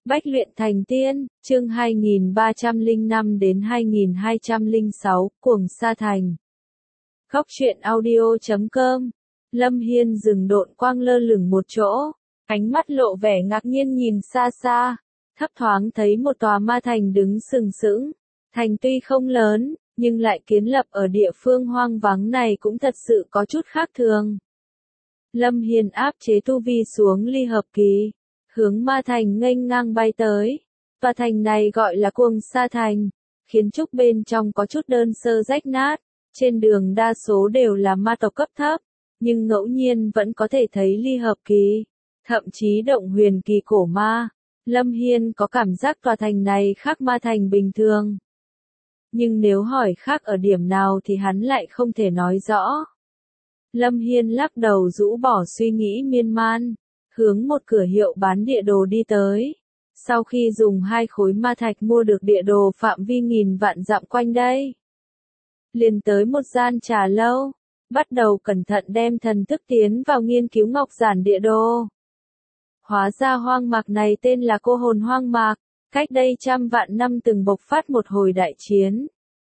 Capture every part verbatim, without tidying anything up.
Bách luyện thành tiên, chương hai nghìn ba trăm lẻ năm đến hai nghìn hai trăm lẻ sáu, Cuồng Sa Thành. Góc truyện audio chấm com. Lâm Hiên dừng độn quang lơ lửng một chỗ, ánh mắt lộ vẻ ngạc nhiên nhìn xa xa, thấp thoáng thấy một tòa ma thành đứng sừng sững. Thành tuy không lớn, nhưng lại kiến lập ở địa phương hoang vắng này cũng thật sự có chút khác thường. Lâm Hiên áp chế tu vi xuống ly hợp kỳ, hướng ma thành nghênh ngang bay tới. Tòa thành này gọi là Cuồng Sa Thành, kiến trúc bên trong có chút đơn sơ rách nát, trên đường đa số đều là ma tộc cấp thấp, nhưng ngẫu nhiên vẫn có thể thấy ly hợp kỳ, thậm chí động huyền kỳ cổ ma. Lâm Hiên có cảm giác tòa thành này khác ma thành bình thường. Nhưng nếu hỏi khác ở điểm nào thì hắn lại không thể nói rõ. Lâm Hiên lắc đầu rũ bỏ suy nghĩ miên man, hướng một cửa hiệu bán địa đồ đi tới. Sau khi dùng hai khối ma thạch mua được địa đồ phạm vi nghìn vạn dặm quanh đây, liền tới một gian trà lâu, bắt đầu cẩn thận đem thần thức tiến vào nghiên cứu ngọc giản địa đồ. Hóa ra hoang mạc này tên là Cô Hồn Hoang Mạc, cách đây trăm vạn năm từng bộc phát một hồi đại chiến.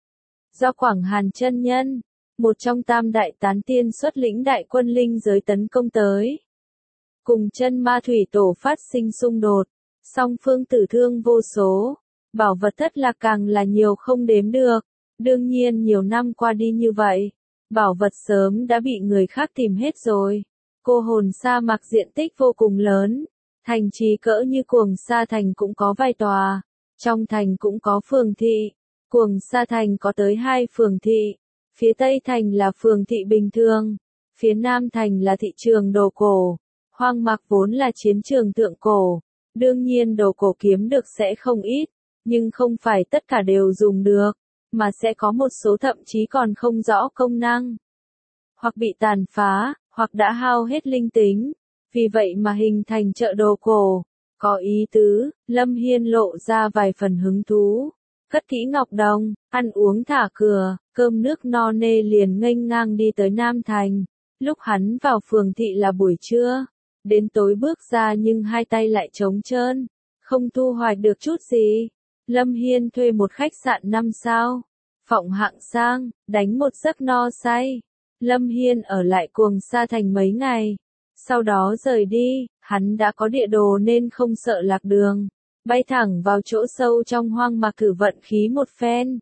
Do Quảng Hàn chân nhân, một trong tam đại tán tiên xuất lĩnh đại quân linh giới tấn công tới, cùng chân ma thủy tổ phát sinh xung đột, song phương tử thương vô số, bảo vật thất lạc càng là nhiều không đếm được. Đương nhiên nhiều năm qua đi như vậy, bảo vật sớm đã bị người khác tìm hết rồi. Cô Hồn sa mạc diện tích vô cùng lớn, thành trì cỡ như Cuồng Sa Thành cũng có vài tòa, trong thành cũng có phường thị. Cuồng Sa Thành có tới hai phường thị, phía Tây Thành là phường thị bình thường, phía Nam Thành là thị trường đồ cổ. Hoang mạc vốn là chiến trường thượng cổ, đương nhiên đồ cổ kiếm được sẽ không ít, nhưng không phải tất cả đều dùng được, mà sẽ có một số thậm chí còn không rõ công năng, hoặc bị tàn phá, hoặc đã hao hết linh tính, vì vậy mà hình thành chợ đồ cổ. Có ý tứ, Lâm Hiên lộ ra vài phần hứng thú, cất kỹ ngọc đồng, ăn uống thả cửa, cơm nước no nê liền nghênh ngang đi tới Nam Thành. Lúc hắn vào phường thị là buổi trưa, đến tối bước ra nhưng hai tay lại trống trơn, không thu hoạch được chút gì. Lâm Hiên thuê một khách sạn năm sao, phòng hạng sang, đánh một giấc no say. Lâm Hiên ở lại Cuồng Sa Thành mấy ngày, sau đó rời đi. Hắn đã có địa đồ nên không sợ lạc đường, bay thẳng vào chỗ sâu trong hoang mạc thử vận khí một phen.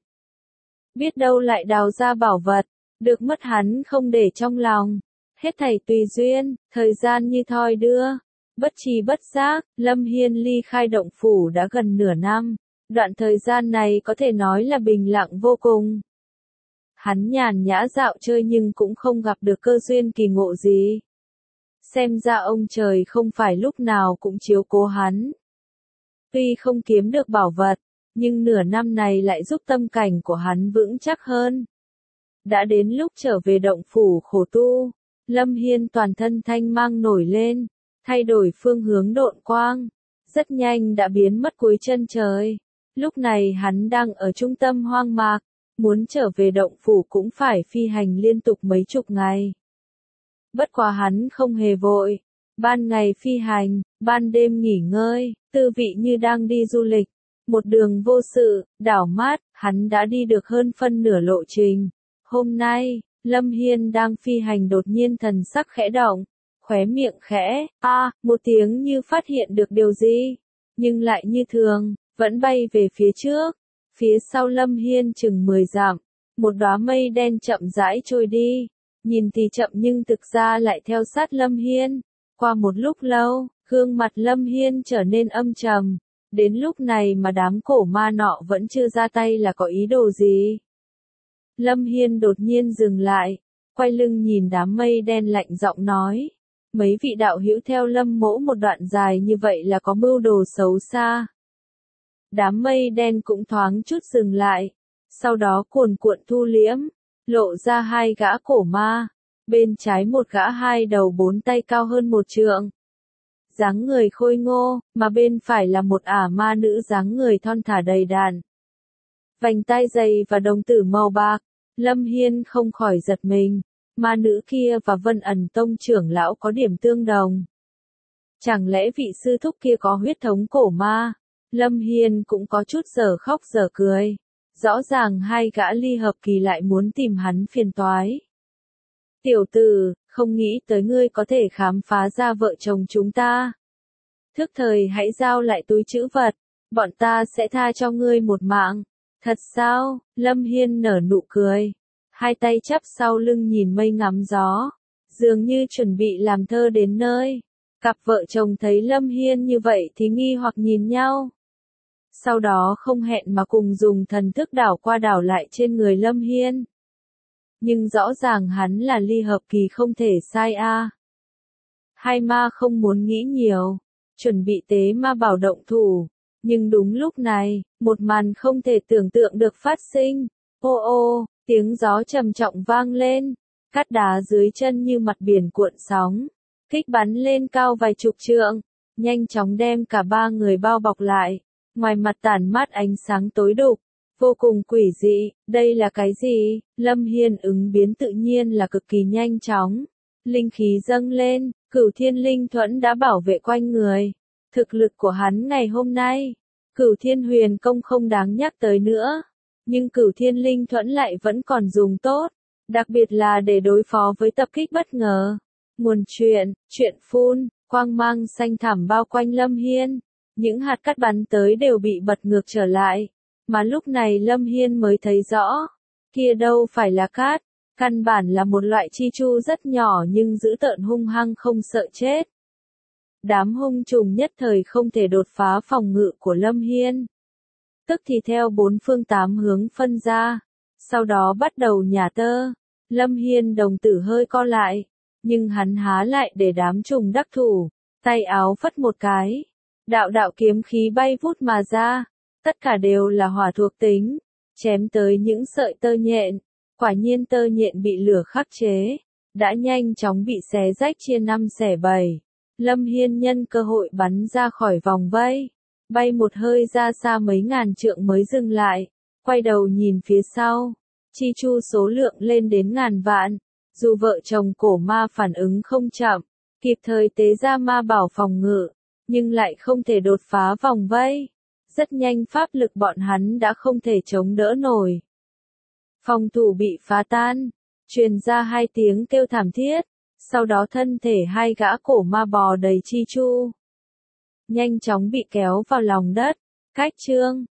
Biết đâu lại đào ra bảo vật, được mất hắn không để trong lòng. Hết thảy tùy duyên, thời gian như thoi đưa. Bất tri bất giác, Lâm Hiên ly khai động phủ đã gần nửa năm. Đoạn thời gian này có thể nói là bình lặng vô cùng. Hắn nhàn nhã dạo chơi nhưng cũng không gặp được cơ duyên kỳ ngộ gì. Xem ra ông trời không phải lúc nào cũng chiếu cố hắn. Tuy không kiếm được bảo vật, nhưng nửa năm này lại giúp tâm cảnh của hắn vững chắc hơn. Đã đến lúc trở về động phủ khổ tu, Lâm Hiên toàn thân thanh mang nổi lên, thay đổi phương hướng độn quang, rất nhanh đã biến mất cuối chân trời. Lúc này hắn đang ở trung tâm hoang mạc, muốn trở về động phủ cũng phải phi hành liên tục mấy chục ngày. Bất quá hắn không hề vội, ban ngày phi hành, ban đêm nghỉ ngơi, tư vị như đang đi du lịch. Một đường vô sự, đảo mát, hắn đã đi được hơn phân nửa lộ trình. Hôm nay, Lâm Hiên đang phi hành đột nhiên thần sắc khẽ động, khóe miệng khẽ, a, à, một tiếng như phát hiện được điều gì, nhưng lại như thường, vẫn bay về phía trước. Phía sau Lâm Hiên chừng mười dặm, một đóa mây đen chậm rãi trôi đi, nhìn thì chậm nhưng thực ra lại theo sát Lâm Hiên. Qua một lúc lâu, gương mặt Lâm Hiên trở nên âm trầm, đến lúc này mà đám cổ ma nọ vẫn chưa ra tay là có ý đồ gì. Lâm Hiên đột nhiên dừng lại, quay lưng nhìn đám mây đen lạnh giọng nói, mấy vị đạo hữu theo Lâm mỗ một đoạn dài như vậy là có mưu đồ xấu xa. Đám mây đen cũng thoáng chút dừng lại, sau đó cuồn cuộn thu liễm, lộ ra hai gã cổ ma, bên trái một gã hai đầu bốn tay cao hơn một trượng, dáng người khôi ngô, mà bên phải là một ả ma nữ dáng người thon thả đầy đặn, vành tai dày và đồng tử màu bạc. Lâm Hiên không khỏi giật mình, ma nữ kia và Vân Ẩn Tông trưởng lão có điểm tương đồng. Chẳng lẽ vị sư thúc kia có huyết thống cổ ma? Lâm Hiên cũng có chút dở khóc dở cười. Rõ ràng hai gã ly hợp kỳ lại muốn tìm hắn phiền toái. Tiểu tử, không nghĩ tới ngươi có thể khám phá ra vợ chồng chúng ta. Thức thời hãy giao lại túi trữ vật, bọn ta sẽ tha cho ngươi một mạng. Thật sao? Lâm Hiên nở nụ cười. Hai tay chắp sau lưng nhìn mây ngắm gió. Dường như chuẩn bị làm thơ đến nơi. Cặp vợ chồng thấy Lâm Hiên như vậy thì nghi hoặc nhìn nhau. Sau đó không hẹn mà cùng dùng thần thức đảo qua đảo lại trên người Lâm Hiên. Nhưng rõ ràng hắn là ly hợp kỳ không thể sai a. À. Hai ma không muốn nghĩ nhiều, chuẩn bị tế ma bảo động thủ. Nhưng đúng lúc này, một màn không thể tưởng tượng được phát sinh. Ô ô, tiếng gió trầm trọng vang lên, cát đá dưới chân như mặt biển cuộn sóng, kích bắn lên cao vài chục trượng, nhanh chóng đem cả ba người bao bọc lại. Ngoài mặt tản mát ánh sáng tối đục, vô cùng quỷ dị. Đây là cái gì? Lâm Hiên ứng biến tự nhiên là cực kỳ nhanh chóng. Linh khí dâng lên, Cửu Thiên Linh Thuẫn đã bảo vệ quanh người. Thực lực của hắn ngày hôm nay, Cửu Thiên Huyền Công không đáng nhắc tới nữa. Nhưng Cửu Thiên Linh Thuẫn lại vẫn còn dùng tốt, đặc biệt là để đối phó với tập kích bất ngờ. Nguồn chuyện, chuyện phun, quang mang xanh thẳm bao quanh Lâm Hiên. Những hạt cát bắn tới đều bị bật ngược trở lại. Mà lúc này Lâm Hiên mới thấy rõ. Kia đâu phải là cát. Căn bản là một loại chi chu rất nhỏ nhưng dữ tợn hung hăng không sợ chết. Đám hung trùng nhất thời không thể đột phá phòng ngự của Lâm Hiên. Tức thì theo bốn phương tám hướng phân ra. Sau đó bắt đầu nhả tơ. Lâm Hiên đồng tử hơi co lại. Nhưng hắn há lại để đám trùng đắc thủ. Tay áo phất một cái. Đạo đạo kiếm khí bay vút mà ra, tất cả đều là hỏa thuộc tính, chém tới những sợi tơ nhện, quả nhiên tơ nhện bị lửa khắc chế, đã nhanh chóng bị xé rách chia năm xẻ bảy. Lâm Hiên nhân cơ hội bắn ra khỏi vòng vây, bay một hơi ra xa mấy ngàn trượng mới dừng lại, quay đầu nhìn phía sau, chi chu số lượng lên đến ngàn vạn, dù vợ chồng cổ ma phản ứng không chậm, kịp thời tế ra ma bảo phòng ngự. Nhưng lại không thể đột phá vòng vây. Rất nhanh pháp lực bọn hắn đã không thể chống đỡ nổi. Phòng thủ bị phá tan, truyền ra hai tiếng kêu thảm thiết, sau đó thân thể hai gã cổ ma bò đầy chi chu. Nhanh chóng bị kéo vào lòng đất, cách chương.